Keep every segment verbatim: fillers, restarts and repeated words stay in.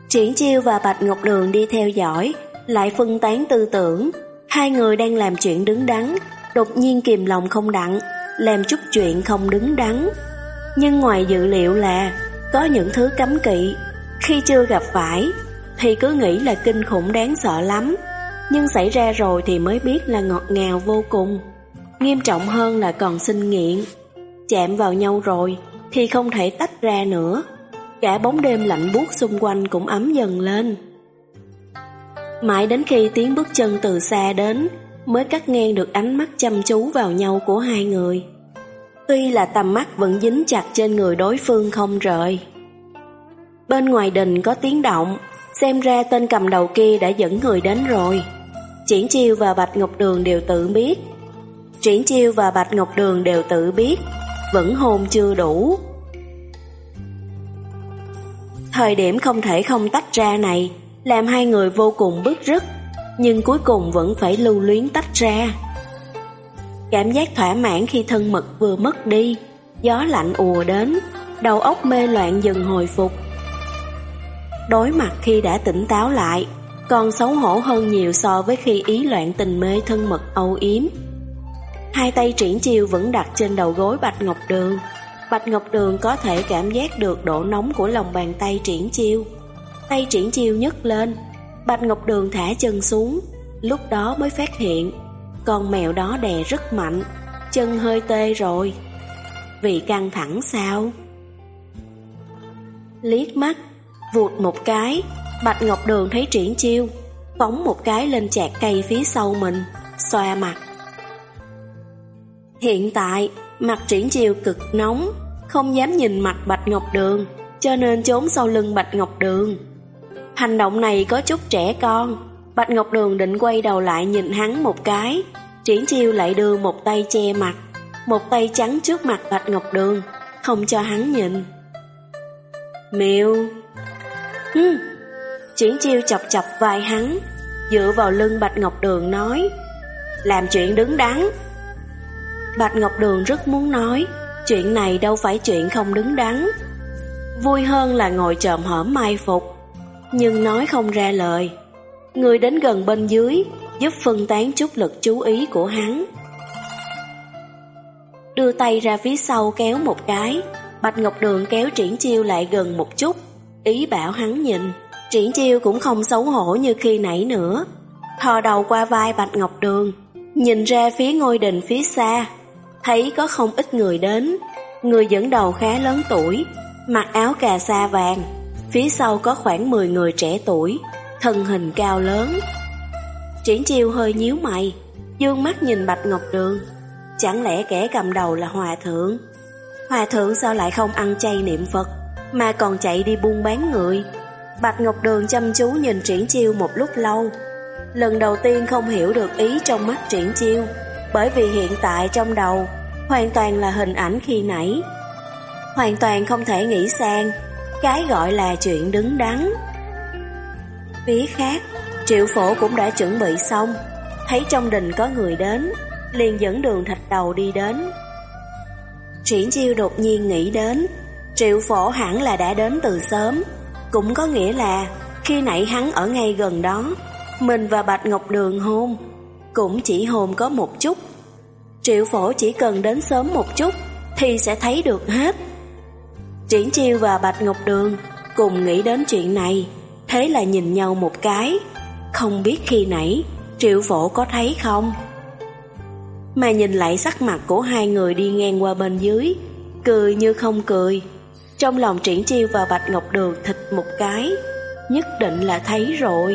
Triển Chiêu và Bạch Ngọc Đường đi theo dõi, lại phân tán tư tưởng. Hai người đang làm chuyện đứng đắn, đột nhiên kìm lòng không đặng, làm chút chuyện không đứng đắn. Nhưng ngoài dự liệu là có những thứ cấm kỵ, khi chưa gặp phải thì cứ nghĩ là kinh khủng đáng sợ lắm, nhưng xảy ra rồi thì mới biết là ngọt ngào vô cùng. Nghiêm trọng hơn là còn sinh nghiện. Chạm vào nhau rồi thì không thể tách ra nữa. Cả bóng đêm lạnh buốt xung quanh cũng ấm dần lên. Mãi đến khi tiếng bước chân từ xa đến mới cắt ngang được ánh mắt chăm chú vào nhau của hai người. Tuy là tầm mắt vẫn dính chặt trên người đối phương không rời. Bên ngoài đình có tiếng động, xem ra tên cầm đầu kia đã dẫn người đến rồi. Triển Chiêu và Bạch Ngọc Đường đều tự biết. Triển Chiêu và Bạch Ngọc Đường đều tự biết, vẫn hôn chưa đủ. Thời điểm không thể không tách ra này làm hai người vô cùng bức rứt, nhưng cuối cùng vẫn phải lưu luyến tách ra. Cảm giác thỏa mãn khi thân mật vừa mất đi, gió lạnh ùa đến, đầu óc mê loạn dần hồi phục. Đối mặt khi đã tỉnh táo lại, còn xấu hổ hơn nhiều so với khi ý loạn tình mê thân mật âu yếm. Hai tay Triển Chiêu vẫn đặt trên đầu gối Bạch Ngọc Đường. Bạch Ngọc Đường có thể cảm giác được độ nóng của lòng bàn tay Triển Chiêu. Tay Triển Chiêu nhấc lên, Bạch Ngọc Đường thả chân xuống, lúc đó mới phát hiện con mèo đó đè rất mạnh, chân hơi tê rồi. Vì căng thẳng sao? Liếc mắt, vụt một cái, Bạch Ngọc Đường thấy Triển Chiêu phóng một cái lên chạc cây phía sau mình, xoa mặt. Hiện tại, mặt Triển Chiêu cực nóng, không dám nhìn mặt Bạch Ngọc Đường, cho nên trốn sau lưng Bạch Ngọc Đường. Hành động này có chút trẻ con. Bạch Ngọc Đường định quay đầu lại nhìn hắn một cái, Triển Chiêu lại đưa một tay che mặt, một tay chắn trước mặt Bạch Ngọc Đường, không cho hắn nhìn. Miêu. Hừm. Triển Chiêu chọc chọc vai hắn, dựa vào lưng Bạch Ngọc Đường nói, làm chuyện đứng đắn. Bạch Ngọc Đường rất muốn nói, chuyện này đâu phải chuyện không đứng đắn. Vui hơn là ngồi chồm hổm mai phục, nhưng nói không ra lời. Người đến gần bên dưới, giúp phân tán chút lực chú ý của hắn. Đưa tay ra phía sau kéo một cái, Bạch Ngọc Đường kéo Triển Chiêu lại gần một chút, ý bảo hắn nhìn. Triển Chiêu cũng không xấu hổ như khi nãy nữa, thò đầu qua vai Bạch Ngọc Đường, nhìn ra phía ngôi đình phía xa, thấy có không ít người đến. Người dẫn đầu khá lớn tuổi, mặc áo cà sa vàng, phía sau có khoảng mười người trẻ tuổi, thân hình cao lớn. Triển Chiêu hơi nhíu mày, dương mắt nhìn Bạch Ngọc Đường. Chẳng lẽ kẻ cầm đầu là hòa thượng? Hòa thượng sao lại không ăn chay niệm Phật, mà còn chạy đi buôn bán người? Bạch Ngọc Đường chăm chú nhìn Triển Chiêu một lúc lâu, lần đầu tiên không hiểu được ý trong mắt Triển Chiêu, bởi vì hiện tại trong đầu hoàn toàn là hình ảnh khi nãy, hoàn toàn không thể nghĩ sang cái gọi là chuyện đứng đắn. Phía khác, Triệu Phổ cũng đã chuẩn bị xong, thấy trong đình có người đến, liền dẫn Đường Thạch Đầu đi đến. Triển Chiêu đột nhiên nghĩ đến, Triệu Phổ hẳn là đã đến từ sớm, cũng có nghĩa là khi nãy hắn ở ngay gần đó, mình và Bạch Ngọc Đường hôn, cũng chỉ hôn có một chút. Triệu Phổ chỉ cần đến sớm một chút thì sẽ thấy được hết. Triển Chiêu và Bạch Ngọc Đường cùng nghĩ đến chuyện này, thế là nhìn nhau một cái, không biết khi nãy Triệu Phổ có thấy không. Mà nhìn lại sắc mặt của hai người đi ngang qua bên dưới, cười như không cười. Trong lòng Triển Chiêu và Bạch Ngọc Đường thịt một cái, nhất định là thấy rồi.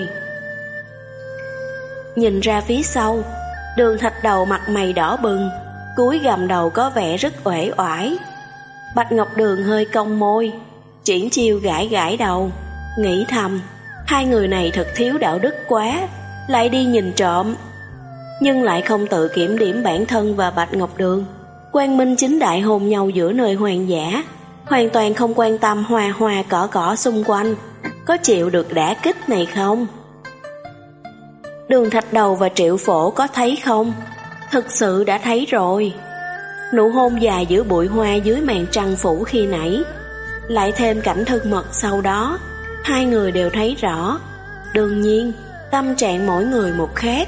Nhìn ra phía sau, Đường Thạch Đầu mặt mày đỏ bừng, cúi gằm đầu có vẻ rất uể oải. Bạch Ngọc Đường hơi cong môi, Triển Chiêu gãi gãi đầu, nghĩ thầm, hai người này thật thiếu đạo đức quá, lại đi nhìn trộm. Nhưng lại không tự kiểm điểm bản thân và Bạch Ngọc Đường, quang minh chính đại hôn nhau giữa nơi hoang dã, hoàn toàn không quan tâm hoa hoa cỏ cỏ xung quanh, có chịu được đả kích này không? Đường Thạch Đầu và Triệu Phổ có thấy không? Thực sự đã thấy rồi. Nụ hôn dài giữa bụi hoa dưới màn trăng phủ khi nãy, lại thêm cảnh thân mật sau đó, Hai người đều thấy rõ. Đương nhiên, tâm trạng mỗi người một khác.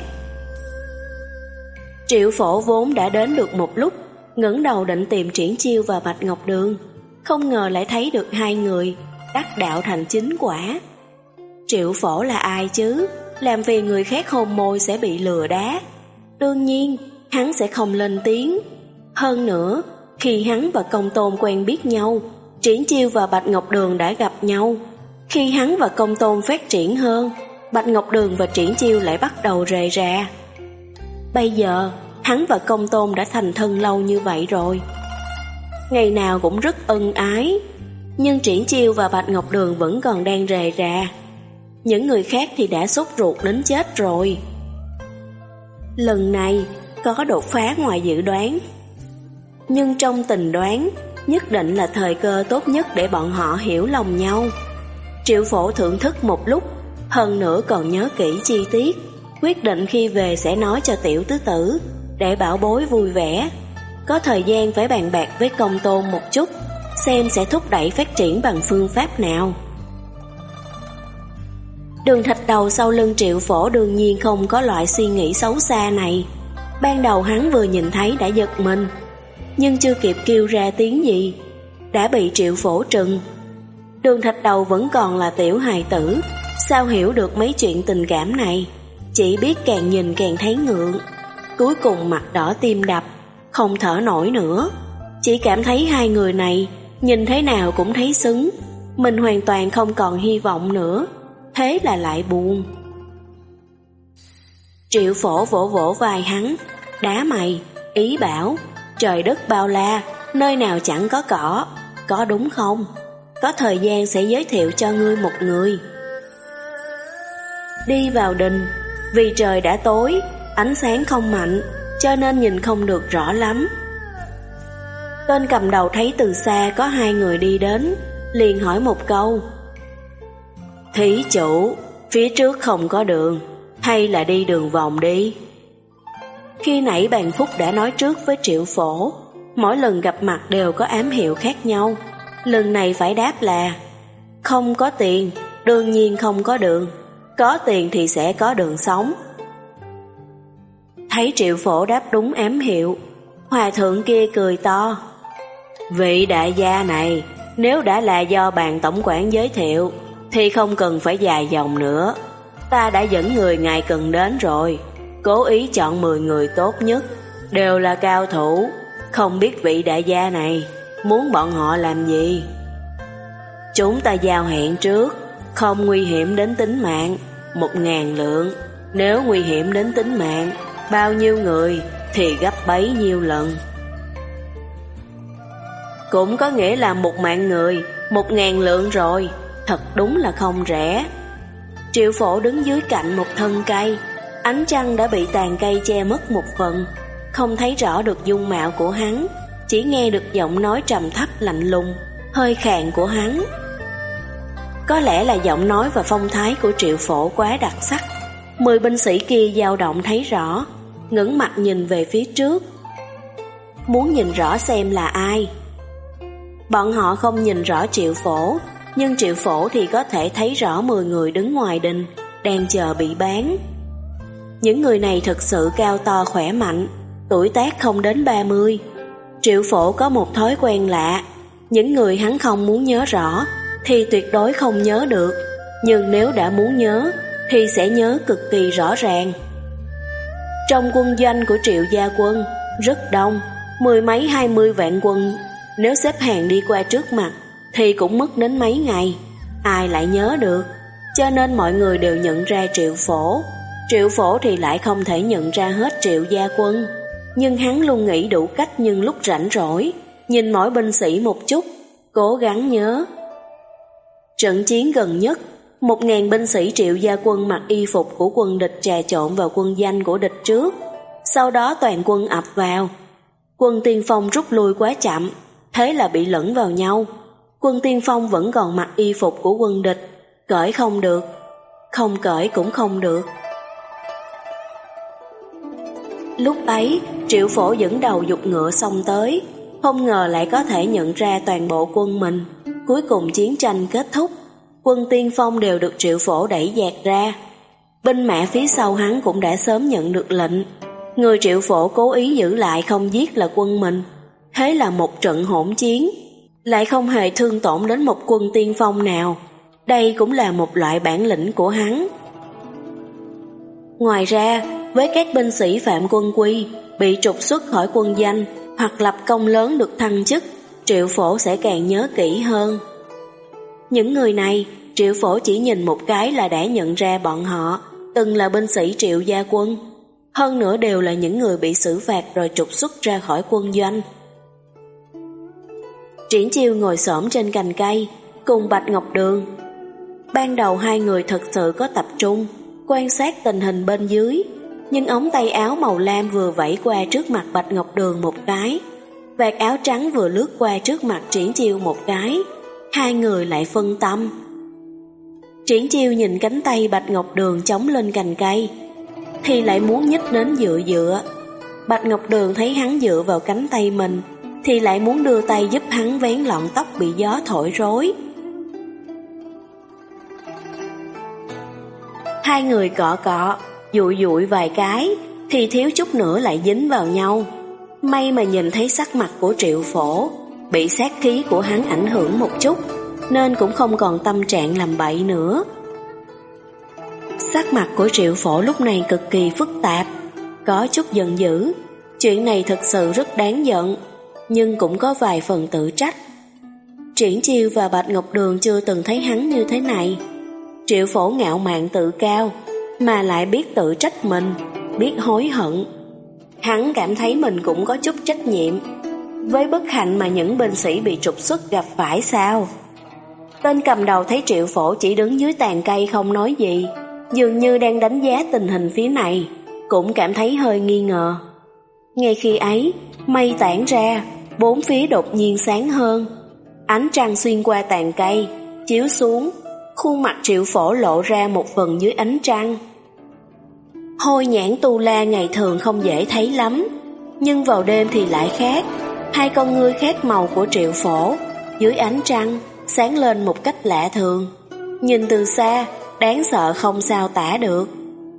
Triệu Phổ vốn đã đến được một lúc, ngẩng đầu định tìm Triển Chiêu và Bạch Ngọc Đường, không ngờ lại thấy được hai người đắc đạo thành chính quả. Triệu Phổ là ai chứ? Làm phiền người khác hôn môi sẽ bị lừa đá. Đương nhiên, hắn sẽ không lên tiếng. Hơn nữa, khi hắn và Công Tôn quen biết nhau, Triển Chiêu và Bạch Ngọc Đường đã gặp nhau. Khi hắn và Công Tôn phát triển hơn, Bạch Ngọc Đường và Triển Chiêu lại bắt đầu rề rà. Bây giờ, hắn và Công Tôn đã thành thân lâu như vậy rồi. Ngày nào cũng rất ân ái, nhưng Triển Chiêu và Bạch Ngọc Đường vẫn còn đang rề rà. Những người khác thì đã sốt ruột đến chết rồi. Lần này có đột phá ngoài dự đoán, nhưng trong tình đoán nhất định là thời cơ tốt nhất để bọn họ hiểu lòng nhau. Triệu Phổ thưởng thức một lúc, hơn nữa còn nhớ kỹ chi tiết, quyết định khi về sẽ nói cho tiểu tứ tử, để bảo bối vui vẻ. Có thời gian phải bàn bạc với Công Tôn một chút, xem sẽ thúc đẩy phát triển bằng phương pháp nào. Đường Thạch Đầu sau lưng Triệu Phổ đương nhiên không có loại suy nghĩ xấu xa này. Ban đầu hắn vừa nhìn thấy đã giật mình, nhưng chưa kịp kêu ra tiếng gì, đã bị Triệu Phổ trừng. Đường Thạch Đầu vẫn còn là tiểu hài tử, sao hiểu được mấy chuyện tình cảm này, chỉ biết càng nhìn càng thấy ngượng. Cuối cùng mặt đỏ tim đập, không thở nổi nữa, chỉ cảm thấy hai người này nhìn thế nào cũng thấy xứng, mình hoàn toàn không còn hy vọng nữa, thế là lại buồn. Triệu Phổ vỗ vỗ vai hắn, đá mày, ý bảo, trời đất bao la, nơi nào chẳng có cỏ, có đúng không? Có thời gian sẽ giới thiệu cho ngươi một người. Đi vào đình, vì trời đã tối, ánh sáng không mạnh, cho nên nhìn không được rõ lắm. Tên cầm đầu thấy từ xa có hai người đi đến, liền hỏi một câu: Thí chủ, phía trước không có đường, hay là đi đường vòng đi? Khi nãy Bàn Phúc đã nói trước với Triệu Phổ, mỗi lần gặp mặt đều có ám hiệu khác nhau. Lần này phải đáp là không có tiền, đương nhiên không có đường, có tiền thì sẽ có đường sống. Thấy Triệu Phổ đáp đúng ám hiệu, hòa thượng kia cười to: Vị đại gia này, nếu đã là do Bàn tổng quản giới thiệu thì không cần phải dài dòng nữa. Ta đã dẫn người ngài cần đến rồi, cố ý chọn mười người tốt nhất, đều là cao thủ. Không biết vị đại gia này muốn bọn họ làm gì? Chúng ta giao hẹn trước, không nguy hiểm đến tính mạng, một ngàn lượng. Nếu nguy hiểm đến tính mạng, bao nhiêu người thì gấp bấy nhiêu lần. Cũng có nghĩa là một mạng người, một ngàn lượng rồi, thật đúng là không rẻ. Triệu Phổ đứng dưới cạnh một thân cây, ánh trăng đã bị tàn cây che mất một phần, không thấy rõ được dung mạo của hắn, chỉ nghe được giọng nói trầm thấp lạnh lùng, hơi khàn của hắn. Có lẽ là giọng nói và phong thái của Triệu Phổ quá đặc sắc, mười binh sĩ kia dao động thấy rõ, ngẩng mặt nhìn về phía trước, muốn nhìn rõ xem là ai. Bọn họ không nhìn rõ Triệu Phổ, nhưng Triệu Phổ thì có thể thấy rõ mười người đứng ngoài đình, đang chờ bị bán. Những người này thực sự cao to khỏe mạnh, tuổi tác không đến ba mươi. Triệu Phổ có một thói quen lạ, những người hắn không muốn nhớ rõ thì tuyệt đối không nhớ được, nhưng nếu đã muốn nhớ thì sẽ nhớ cực kỳ rõ ràng. Trong quân doanh của Triệu gia quân rất đông, mười mấy hai mươi vạn quân, nếu xếp hàng đi qua trước mặt thì cũng mất đến mấy ngày, ai lại nhớ được, cho nên mọi người đều nhận ra Triệu Phổ. Triệu Phổ thì lại không thể nhận ra hết Triệu gia quân, nhưng hắn luôn nghĩ đủ cách nhân lúc rảnh rỗi, nhìn mỗi binh sĩ một chút, cố gắng nhớ. Trận chiến gần nhất, một ngàn binh sĩ Triệu gia quân mặc y phục của quân địch trà trộn vào quân danh của địch trước, sau đó toàn quân ập vào. Quân tiên phong rút lui quá chậm, thế là bị lẫn vào nhau. Quân tiên phong vẫn còn mặc y phục của quân địch, cởi không được, không cởi cũng không được. Lúc ấy, Triệu Phổ dẫn đầu giục ngựa xông tới, không ngờ lại có thể nhận ra toàn bộ quân mình. Cuối cùng chiến tranh kết thúc, quân tiên phong đều được Triệu Phổ đẩy dạt ra. Binh mã phía sau hắn cũng đã sớm nhận được lệnh. Người Triệu Phổ cố ý giữ lại không giết là quân mình. Thế là một trận hỗn chiến, lại không hề thương tổn đến một quân tiên phong nào. Đây cũng là một loại bản lĩnh của hắn. Ngoài ra, với các binh sĩ phạm quân quy, bị trục xuất khỏi quân danh hoặc lập công lớn được thăng chức, Triệu Phổ sẽ càng nhớ kỹ hơn. Những người này, Triệu Phổ chỉ nhìn một cái là đã nhận ra bọn họ từng là binh sĩ Triệu gia quân. Hơn nữa đều là những người bị xử phạt rồi trục xuất ra khỏi quân doanh. Triển Chiêu ngồi xổm trên cành cây cùng Bạch Ngọc Đường. Ban đầu hai người thật sự có tập trung quan sát tình hình bên dưới, nhưng ống tay áo màu lam vừa vẫy qua trước mặt Bạch Ngọc Đường một cái, vạt áo trắng vừa lướt qua trước mặt Triển Chiêu một cái, hai người lại phân tâm. Triển Chiêu nhìn cánh tay Bạch Ngọc Đường chống lên cành cây, thì lại muốn nhích đến dựa dựa. Bạch Ngọc Đường thấy hắn dựa vào cánh tay mình, thì lại muốn đưa tay giúp hắn vén lọn tóc bị gió thổi rối. Hai người cọ cọ, dụi dụi vài cái, thì thiếu chút nữa lại dính vào nhau. May mà nhìn thấy sắc mặt của Triệu Phổ bị sát khí của hắn ảnh hưởng một chút, nên cũng không còn tâm trạng làm bậy nữa. Sắc mặt của Triệu Phổ lúc này cực kỳ phức tạp, có chút giận dữ. Chuyện này thật sự rất đáng giận, nhưng cũng có vài phần tự trách. Triển Chiêu và Bạch Ngọc Đường chưa từng thấy hắn như thế này. Triệu Phổ ngạo mạn tự cao, mà lại biết tự trách mình, biết hối hận. Hắn cảm thấy mình cũng có chút trách nhiệm với bất hạnh mà những binh sĩ bị trục xuất gặp phải sao. Tên cầm đầu thấy Triệu Phổ chỉ đứng dưới tàn cây không nói gì, dường như đang đánh giá tình hình phía này, cũng cảm thấy hơi nghi ngờ. Ngay khi ấy, mây tản ra, bốn phía đột nhiên sáng hơn. Ánh trăng xuyên qua tàn cây, chiếu xuống, khuôn mặt Triệu Phổ lộ ra một phần dưới ánh trăng. Hôi nhãn tu la ngày thường không dễ thấy lắm, nhưng vào đêm thì lại khác. Hai con ngươi khác màu của Triệu Phổ dưới ánh trăng sáng lên một cách lạ thường, nhìn từ xa đáng sợ không sao tả được.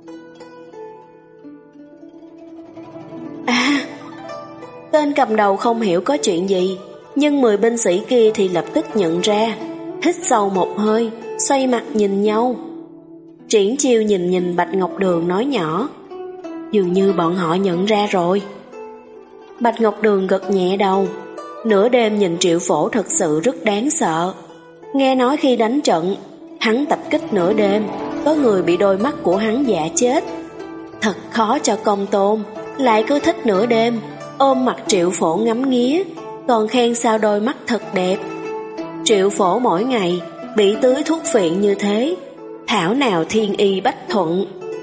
À, tên cầm đầu không hiểu có chuyện gì, nhưng mười binh sĩ kia thì lập tức nhận ra, hít sâu một hơi, xoay mặt nhìn nhau. Triển Chiêu nhìn nhìn Bạch Ngọc Đường nói nhỏ, dường như bọn họ nhận ra rồi. Bạch Ngọc Đường gật nhẹ đầu. Nửa đêm nhìn Triệu Phổ thật sự rất đáng sợ. Nghe nói khi đánh trận, hắn tập kích nửa đêm, có người bị đôi mắt của hắn dọa chết. Thật khó cho Công Tôn, lại cứ thích nửa đêm ôm mặt Triệu Phổ ngắm nghía, còn khen sao đôi mắt thật đẹp. Triệu Phổ mỗi ngày bị tưới thuốc phiện như thế, thảo nào thiên y bách thuận.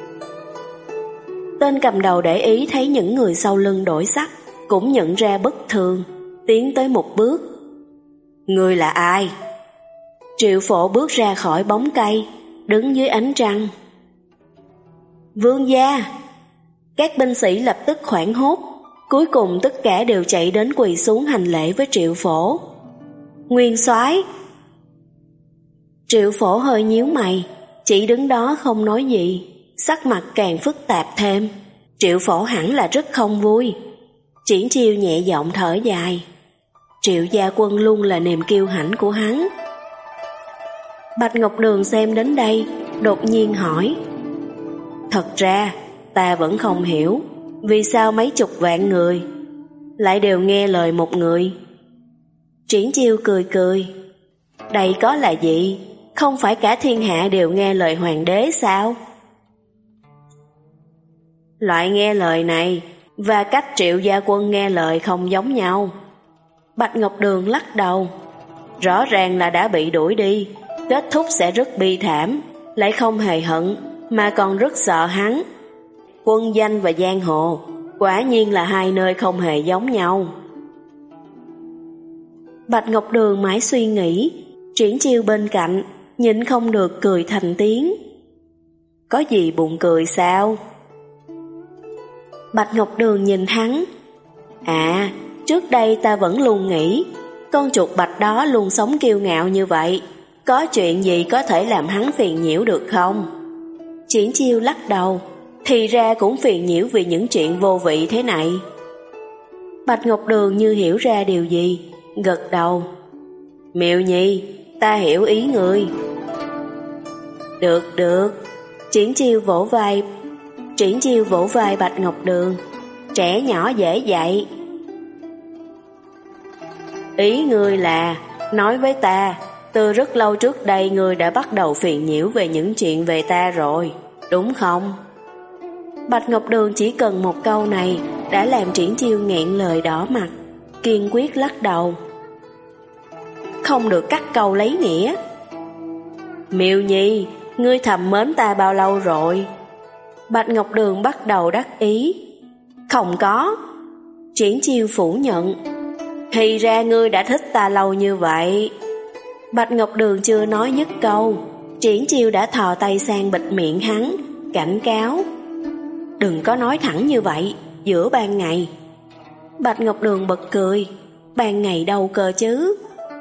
Tên cầm đầu để ý thấy những người sau lưng đổi sắc, cũng nhận ra bất thường, tiến tới một bước. Người là ai? Triệu Phổ bước ra khỏi bóng cây, đứng dưới ánh trăng. Vương gia! Các binh sĩ lập tức hoảng hốt, cuối cùng tất cả đều chạy đến quỳ xuống hành lễ với Triệu Phổ. Nguyên soái! Triệu Phổ hơi nhíu mày, chỉ đứng đó không nói gì, sắc mặt càng phức tạp thêm. Triệu Phổ hẳn là rất không vui. Triển Chiêu nhẹ giọng thở dài. Triệu gia quân luôn là niềm kiêu hãnh của hắn. Bạch Ngọc Đường xem đến đây, đột nhiên hỏi, thật ra ta vẫn không hiểu vì sao mấy chục vạn người lại đều nghe lời một người. Triển Chiêu cười cười, đây có là gì? Không phải cả thiên hạ đều nghe lời hoàng đế sao? Loại nghe lời này và cách Triệu gia quân nghe lời không giống nhau. Bạch Ngọc Đường lắc đầu. Rõ ràng là đã bị đuổi đi, kết thúc sẽ rất bi thảm, lại không hề hận, mà còn rất sợ hắn. Quân danh và giang hồ quả nhiên là hai nơi không hề giống nhau. Bạch Ngọc Đường mãi suy nghĩ. Triển Chiêu bên cạnh nhịn không được cười thành tiếng. Có gì buồn cười sao? Bạch Ngọc Đường nhìn hắn. À, trước đây ta vẫn luôn nghĩ con chuột bạch đó luôn sống kiêu ngạo như vậy, Có chuyện gì có thể làm hắn phiền nhiễu được không? Triển Chiêu lắc đầu, thì ra cũng phiền nhiễu vì những chuyện vô vị thế này. Bạch Ngọc Đường như hiểu ra điều gì, gật đầu. Miệu Nhi, ta hiểu ý ngươi. Được được. Triển Chiêu vỗ vai Triển Chiêu vỗ vai Bạch Ngọc Đường. Trẻ nhỏ dễ dạy. Ý ngươi là nói với ta, từ rất lâu trước đây ngươi đã bắt đầu phiền nhiễu về những chuyện về ta rồi, đúng không? Bạch Ngọc Đường chỉ cần một câu này đã làm Triển Chiêu nghẹn lời đỏ mặt, kiên quyết lắc đầu. Không được cắt câu lấy nghĩa. Miệu Nhi, ngươi thầm mến ta bao lâu rồi? Bạch Ngọc Đường bắt đầu đắc ý. Không có. Triển Chiêu phủ nhận. Thì ra ngươi đã thích ta lâu như vậy. Bạch Ngọc Đường chưa nói dứt câu, Triển Chiêu đã thò tay sang bịt miệng hắn, cảnh cáo. Đừng có nói thẳng như vậy, giữa ban ngày. Bạch Ngọc Đường bật cười. Ban ngày đâu cơ chứ?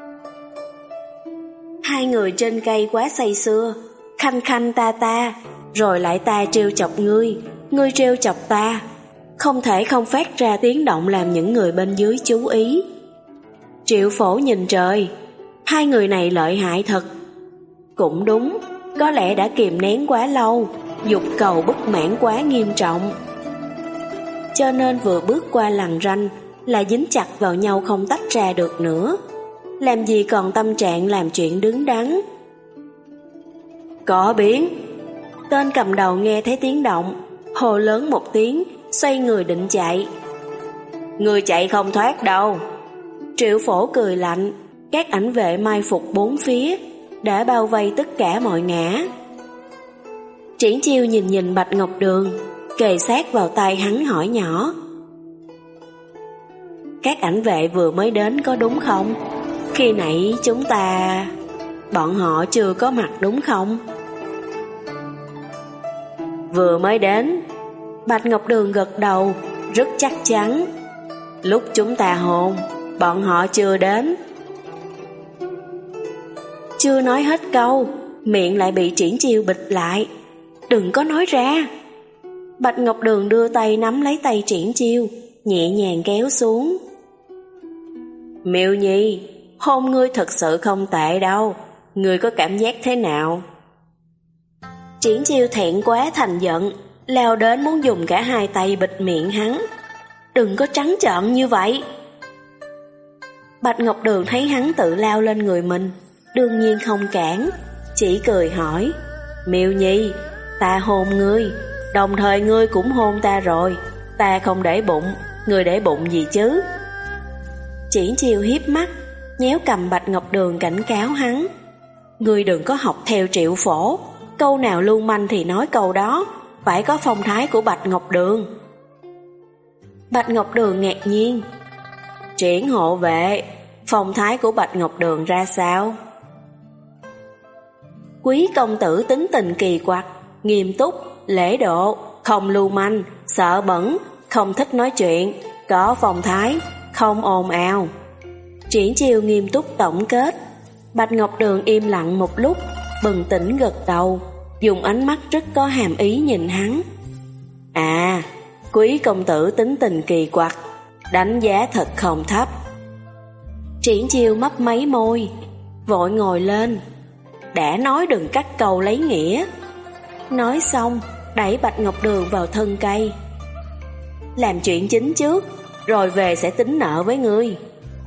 Hai người trên cây quá say sưa, khanh khanh ta ta, rồi lại ta trêu chọc ngươi, ngươi trêu chọc ta. Không thể không phát ra tiếng động làm những người bên dưới chú ý. Triệu Phổ nhìn trời, hai người này lợi hại thật. Cũng đúng, có lẽ đã kìm nén quá lâu, dục cầu bất mãn quá nghiêm trọng, cho nên vừa bước qua lằn ranh là dính chặt vào nhau không tách ra được nữa. Làm gì còn tâm trạng làm chuyện đứng đắn. Có biến. Tên cầm đầu nghe thấy tiếng động, hô lớn một tiếng, xoay người định chạy. Người chạy không thoát đâu. Triệu Phổ cười lạnh. Các ảnh vệ mai phục bốn phía đã bao vây tất cả mọi ngã. Triển Chiêu nhìn nhìn Bạch Ngọc Đường, kề sát vào tai hắn hỏi nhỏ. Các ảnh vệ vừa mới đến có đúng không? Khi nãy chúng ta... Bọn họ chưa có mặt đúng không? Vừa mới đến. Bạch Ngọc Đường gật đầu, rất chắc chắn. Lúc chúng ta hôn, bọn họ chưa đến. Chưa nói hết câu, miệng lại bị Triển Chiêu bịt lại. Đừng có nói ra. Bạch Ngọc Đường đưa tay nắm lấy tay Triển Chiêu, nhẹ nhàng kéo xuống. Miệu Nhi, hôn ngươi thật sự không tệ đâu. Ngươi có cảm giác thế nào? Triển Chiêu thẹn quá thành giận, lao đến muốn dùng cả hai tay bịt miệng hắn. Đừng có trắng trợn như vậy. Bạch Ngọc Đường thấy hắn tự lao lên người mình, đương nhiên không cản, chỉ cười hỏi. Miệu Nhi, ta hôn ngươi, đồng thời ngươi cũng hôn ta rồi. Ta không để bụng, ngươi để bụng gì chứ? Triển Chiêu hiếp mắt, nhéo cầm Bạch Ngọc Đường cảnh cáo hắn. Ngươi đừng có học theo Triệu Phổ, câu nào lưu manh thì nói câu đó, phải có phong thái của Bạch Ngọc Đường. Bạch Ngọc Đường ngạc nhiên. Triển hộ vệ, phong thái của Bạch Ngọc Đường ra sao? Quý công tử tính tình kỳ quặc, nghiêm túc, lễ độ, không lưu manh, sợ bẩn, không thích nói chuyện, có phong thái, không ồn ào. Triển Chiêu nghiêm túc tổng kết. Bạch Ngọc Đường im lặng một lúc, bừng tỉnh gật đầu, dùng ánh mắt rất có hàm ý nhìn hắn. À, quý công tử tính tình kỳ quặc, đánh giá thật không thấp. Triển Chiêu mấp máy môi, vội ngồi lên. Đã nói đừng cắt câu lấy nghĩa. Nói xong, đẩy Bạch Ngọc Đường vào thân cây. Làm chuyện chính trước, rồi về sẽ tính nợ với ngươi.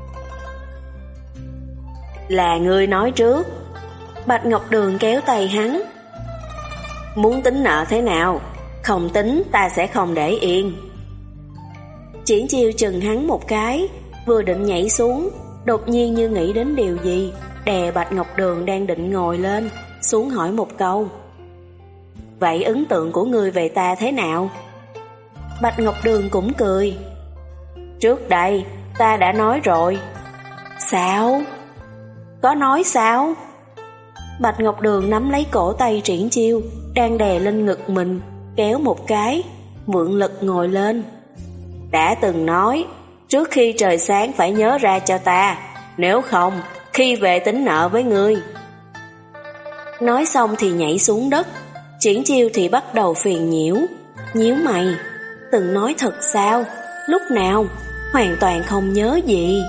Là ngươi nói trước. Bạch Ngọc Đường kéo tay hắn. Muốn tính nợ thế nào? Không tính ta sẽ không để yên. Triển Chiêu chừng hắn một cái, vừa định nhảy xuống, đột nhiên như nghĩ đến điều gì, đè Bạch Ngọc Đường đang định ngồi lên, xuống hỏi một câu. Vậy ấn tượng của ngươi về ta thế nào? Bạch Ngọc Đường cũng cười. Trước đây, ta đã nói rồi. Sao? Có nói sao? Bạch Ngọc Đường nắm lấy cổ tay Triển Chiêu, đang đè lên ngực mình, kéo một cái, mượn lực ngồi lên. Đã từng nói, trước khi trời sáng phải nhớ ra cho ta, nếu không, khi về tính nợ với ngươi. Nói xong thì nhảy xuống đất. Triển Chiêu thì bắt đầu phiền nhiễu, nhíu mày. Từng nói thật sao? Lúc nào? Hoàn toàn không nhớ gì.